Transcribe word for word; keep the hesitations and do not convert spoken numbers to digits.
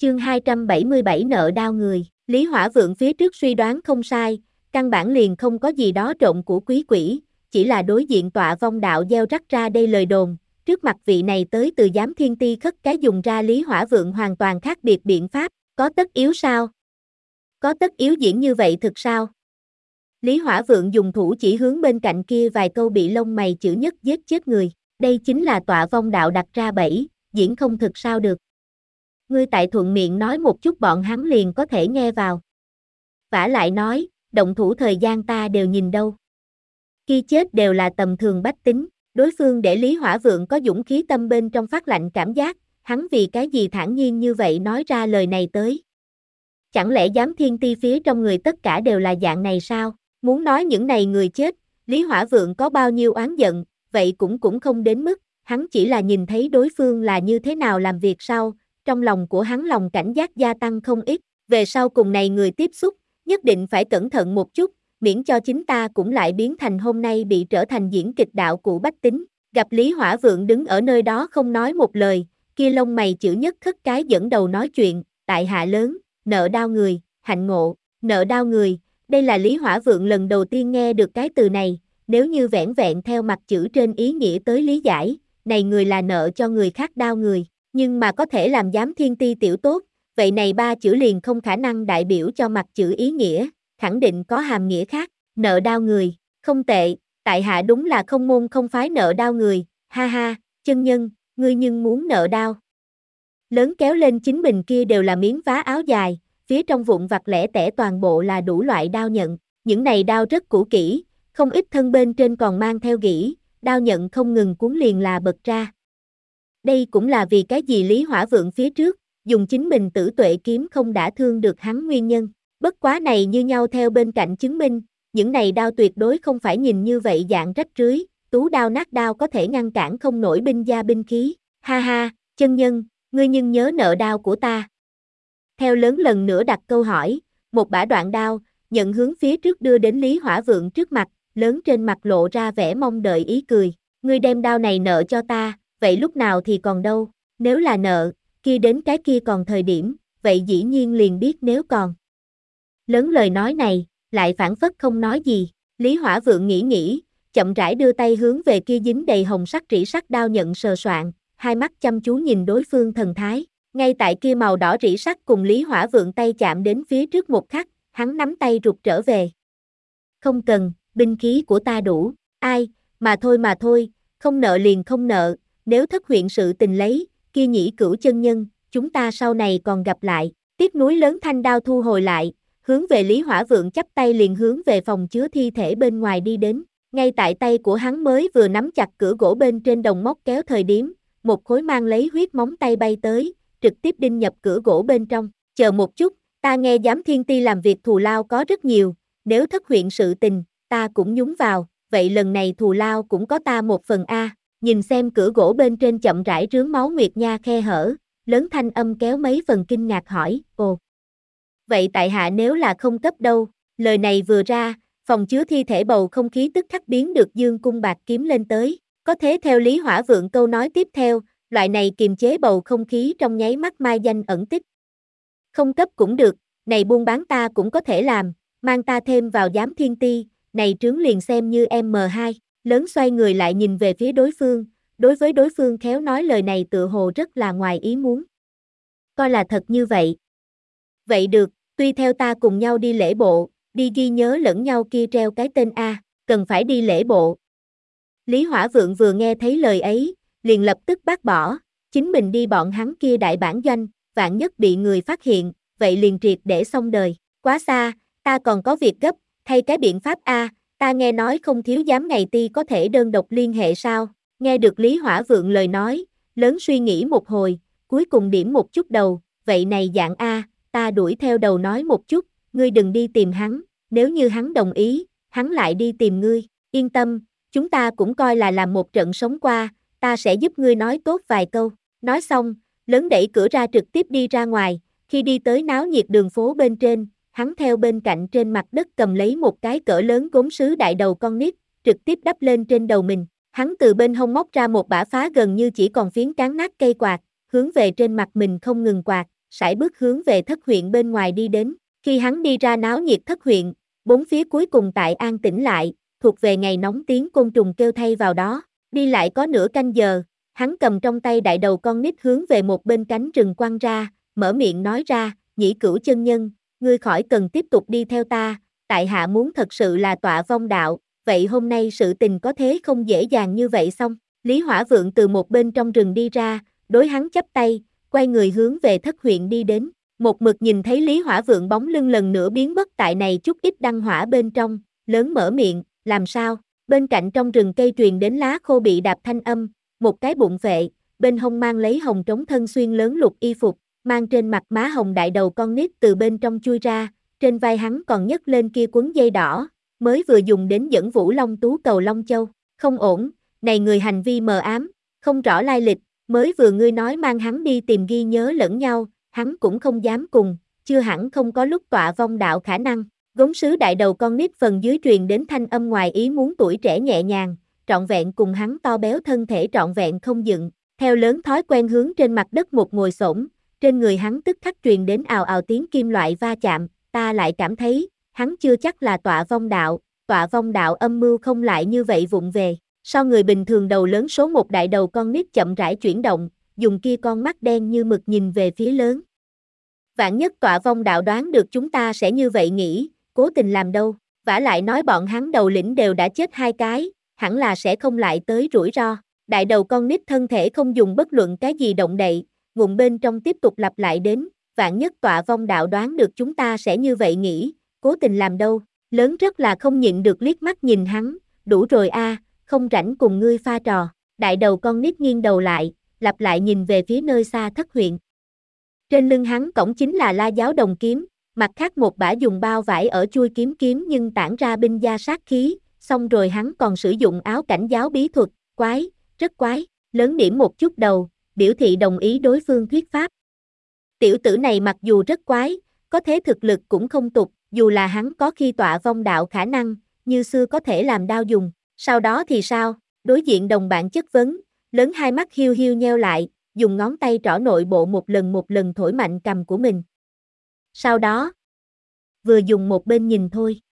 Chương hai trăm bảy mươi bảy nợ đao người, Lý Hỏa Vượng phía trước suy đoán không sai, căn bản liền không có gì đó trộm của quý quỷ, chỉ là đối diện tọa vong đạo gieo rắc ra đây lời đồn, trước mặt vị này tới từ giám thiên ti khất cái dùng ra Lý Hỏa Vượng hoàn toàn khác biệt biện pháp, có tất yếu sao? Có tất yếu diễn như vậy thực sao? Lý Hỏa Vượng dùng thủ chỉ hướng bên cạnh kia vài câu bị lông mày chữ nhất giết chết người, đây chính là tọa vong đạo đặt ra bẫy, diễn không thực sao được. Ngươi tại thuận miệng nói một chút bọn hắn liền có thể nghe vào. Vả lại nói, động thủ thời gian ta đều nhìn đâu. Khi chết đều là tầm thường bách tính, đối phương để Lý Hỏa Vượng có dũng khí tâm bên trong phát lạnh cảm giác, hắn vì cái gì thản nhiên như vậy nói ra lời này tới. Chẳng lẽ giám thiên ti phía trong người tất cả đều là dạng này sao? Muốn nói những này người chết, Lý Hỏa Vượng có bao nhiêu oán giận, vậy cũng cũng không đến mức, hắn chỉ là nhìn thấy đối phương là như thế nào làm việc sau, trong lòng của hắn lòng cảnh giác gia tăng không ít, về sau cùng này người tiếp xúc, nhất định phải cẩn thận một chút, miễn cho chính ta cũng lại biến thành hôm nay bị trở thành diễn kịch đạo cụ bách tính. Gặp Lý Hỏa Vượng đứng ở nơi đó không nói một lời, kia lông mày chữ nhất khất cái dẫn đầu nói chuyện, tại hạ lớn, nợ đao người, hạnh ngộ, nợ đao người, đây là Lý Hỏa Vượng lần đầu tiên nghe được cái từ này, nếu như vẻn vẹn theo mặt chữ trên ý nghĩa tới lý giải, này người là nợ cho người khác đao người, nhưng mà có thể làm giám thiên ti tiểu tốt, vậy này ba chữ liền không khả năng đại biểu cho mặt chữ ý nghĩa, khẳng định có hàm nghĩa khác, nợ đao người, không tệ, tại hạ đúng là không môn không phái nợ đao người, ha ha, chân nhân, ngươi nhưng muốn nợ đao. Lớn kéo lên chính mình kia đều là miếng vá áo dài, phía trong vụn vặt lẻ tẻ toàn bộ là đủ loại đao nhận, những này đao rất cũ kỹ, không ít thân bên trên còn mang theo gỉ, đao nhận không ngừng cuốn liền là bật ra. Đây cũng là vì cái gì Lý Hỏa Vượng phía trước, dùng chính mình tử tuệ kiếm không đã thương được hắn nguyên nhân, bất quá này như nhau theo bên cạnh chứng minh, những này đao tuyệt đối không phải nhìn như vậy dạng rách rưới, tú đao nát đao có thể ngăn cản không nổi binh gia binh khí, ha ha, chân nhân, ngươi nhưng nhớ nợ đao của ta. Theo lớn lần nữa đặt câu hỏi, một bả đoạn đao, nhận hướng phía trước đưa đến Lý Hỏa Vượng trước mặt, lớn trên mặt lộ ra vẻ mong đợi ý cười, ngươi đem đao này nợ cho ta, vậy lúc nào thì còn đâu, nếu là nợ, kia đến cái kia còn thời điểm, vậy dĩ nhiên liền biết nếu còn. Lớn lời nói này, lại phản phất không nói gì, Lý Hỏa Vượng nghĩ nghĩ, chậm rãi đưa tay hướng về kia dính đầy hồng sắc rỉ sắt đao nhận sờ soạn, hai mắt chăm chú nhìn đối phương thần thái, ngay tại kia màu đỏ rỉ sắt cùng Lý Hỏa Vượng tay chạm đến phía trước một khắc, hắn nắm tay rụt trở về. Không cần, binh khí của ta đủ, ai, mà thôi mà thôi, không nợ liền không nợ, nếu thất huyện sự tình lấy, kia nhĩ cửu chân nhân, chúng ta sau này còn gặp lại, tiếc núi lớn thanh đao thu hồi lại, hướng về Lý Hỏa Vượng chắp tay liền hướng về phòng chứa thi thể bên ngoài đi đến, ngay tại tay của hắn mới vừa nắm chặt cửa gỗ bên trên đồng móc kéo thời điểm, một khối mang lấy huyết móng tay bay tới, trực tiếp đinh nhập cửa gỗ bên trong, chờ một chút, ta nghe giám thiên ti làm việc thù lao có rất nhiều, nếu thất huyện sự tình, ta cũng nhúng vào, vậy lần này thù lao cũng có ta một phần a. Nhìn xem cửa gỗ bên trên chậm rãi rướm máu nguyệt nha khe hở, lớn thanh âm kéo mấy phần kinh ngạc hỏi, ồ. Vậy tại hạ nếu là không cấp đâu, lời này vừa ra, phòng chứa thi thể bầu không khí tức khắc biến được dương cung bạc kiếm lên tới, có thế theo Lý Hỏa Vượng câu nói tiếp theo, loại này kiềm chế bầu không khí trong nháy mắt mai danh ẩn tích. Không cấp cũng được, này buôn bán ta cũng có thể làm, mang ta thêm vào giám thiên ti, này trướng liền xem như em hai. Lớn xoay người lại nhìn về phía đối phương, đối với đối phương khéo nói lời này tựa hồ rất là ngoài ý muốn. Coi là thật như vậy. Vậy được, tuy theo ta cùng nhau đi lễ bộ, đi ghi nhớ lẫn nhau kia treo cái tên A, cần phải đi lễ bộ. Lý Hỏa Vượng vừa nghe thấy lời ấy, liền lập tức bác bỏ, chính mình đi bọn hắn kia đại bản doanh, vạn nhất bị người phát hiện, vậy liền triệt để xong đời, quá xa, ta còn có việc gấp, thay cái biện pháp A. Ta nghe nói không thiếu giám ngày ti có thể đơn độc liên hệ sao, nghe được Lý Hỏa Vượng lời nói, lớn suy nghĩ một hồi, cuối cùng điểm một chút đầu, vậy này dạng A, ta đuổi theo đầu nói một chút, ngươi đừng đi tìm hắn, nếu như hắn đồng ý, hắn lại đi tìm ngươi, yên tâm, chúng ta cũng coi là làm một trận sống qua, ta sẽ giúp ngươi nói tốt vài câu, nói xong, lớn đẩy cửa ra trực tiếp đi ra ngoài, khi đi tới náo nhiệt đường phố bên trên, hắn theo bên cạnh trên mặt đất cầm lấy một cái cỡ lớn gốm sứ đại đầu con nít, trực tiếp đắp lên trên đầu mình. Hắn từ bên hông móc ra một bả phá gần như chỉ còn phiến cán nát cây quạt, hướng về trên mặt mình không ngừng quạt, sải bước hướng về thất huyện bên ngoài đi đến. Khi hắn đi ra náo nhiệt thất huyện, bốn phía cuối cùng tại an tĩnh lại, thuộc về ngày nóng tiếng côn trùng kêu thay vào đó. Đi lại có nửa canh giờ, hắn cầm trong tay đại đầu con nít hướng về một bên cánh rừng quăng ra, mở miệng nói ra, Nhĩ Cửu chân nhân, ngươi khỏi cần tiếp tục đi theo ta, tại hạ muốn thật sự là tọa vong đạo, vậy hôm nay sự tình có thế không dễ dàng như vậy xong. Lý Hỏa Vượng từ một bên trong rừng đi ra, đối hắn chắp tay, quay người hướng về thất huyện đi đến. Một mực nhìn thấy Lý Hỏa Vượng bóng lưng lần nữa biến mất tại này chút ít đăng hỏa bên trong, lớn mở miệng, làm sao? Bên cạnh trong rừng cây truyền đến lá khô bị đạp thanh âm, một cái bụng vệ, bên hông mang lấy hồng trống thân xuyên lớn lục y phục, mang trên mặt má hồng đại đầu con nít từ bên trong chui ra, trên vai hắn còn nhấc lên kia quấn dây đỏ, mới vừa dùng đến dẫn Vũ Long Tú cầu Long Châu. Không ổn, này người hành vi mờ ám, không rõ lai lịch, mới vừa ngươi nói mang hắn đi tìm ghi nhớ lẫn nhau, hắn cũng không dám cùng, chưa hẳn không có lúc tọa vong đạo khả năng. Gốm sứ đại đầu con nít phần dưới truyền đến thanh âm ngoài ý muốn tuổi trẻ nhẹ nhàng, trọn vẹn cùng hắn to béo thân thể trọn vẹn không dựng, theo lớn thói quen hướng trên mặt đất một ngồi xổm, trên người hắn tức khắc truyền đến ào ào tiếng kim loại va chạm, ta lại cảm thấy, hắn chưa chắc là tọa vong đạo, tọa vong đạo âm mưu không lại như vậy vụng về. So người bình thường đầu lớn số một đại đầu con nít chậm rãi chuyển động, dùng kia con mắt đen như mực nhìn về phía lớn. Vạn nhất tọa vong đạo đoán được chúng ta sẽ như vậy nghĩ, cố tình làm đâu, vả lại nói bọn hắn đầu lĩnh đều đã chết hai cái, hẳn là sẽ không lại tới rủi ro. Đại đầu con nít thân thể không dùng bất luận cái gì động đậy, ngụm bên trong tiếp tục lặp lại đến, vạn nhất tọa vong đạo đoán được chúng ta sẽ như vậy nghĩ, cố tình làm đâu, lớn rất là không nhịn được liếc mắt nhìn hắn, đủ rồi a, không rảnh cùng ngươi pha trò. Đại đầu con nít nghiêng đầu lại, lặp lại nhìn về phía nơi xa thất huyện. Trên lưng hắn cổng chính là La Giáo Đồng kiếm, mặt khác một bả dùng bao vải ở chui kiếm kiếm nhưng tản ra binh gia sát khí, xong rồi hắn còn sử dụng áo cảnh giáo bí thuật, quái, rất quái, lớn điểm một chút đầu, biểu thị đồng ý đối phương thuyết pháp. Tiểu tử này mặc dù rất quái, có thế thực lực cũng không tục, dù là hắn có khi tọa vong đạo khả năng, như xưa có thể làm đao dùng, sau đó thì sao, đối diện đồng bạn chất vấn, lớn hai mắt hiu hiu nheo lại, dùng ngón tay trỏ nội bộ một lần một lần thổi mạnh cằm của mình. Sau đó, vừa dùng một bên nhìn thôi,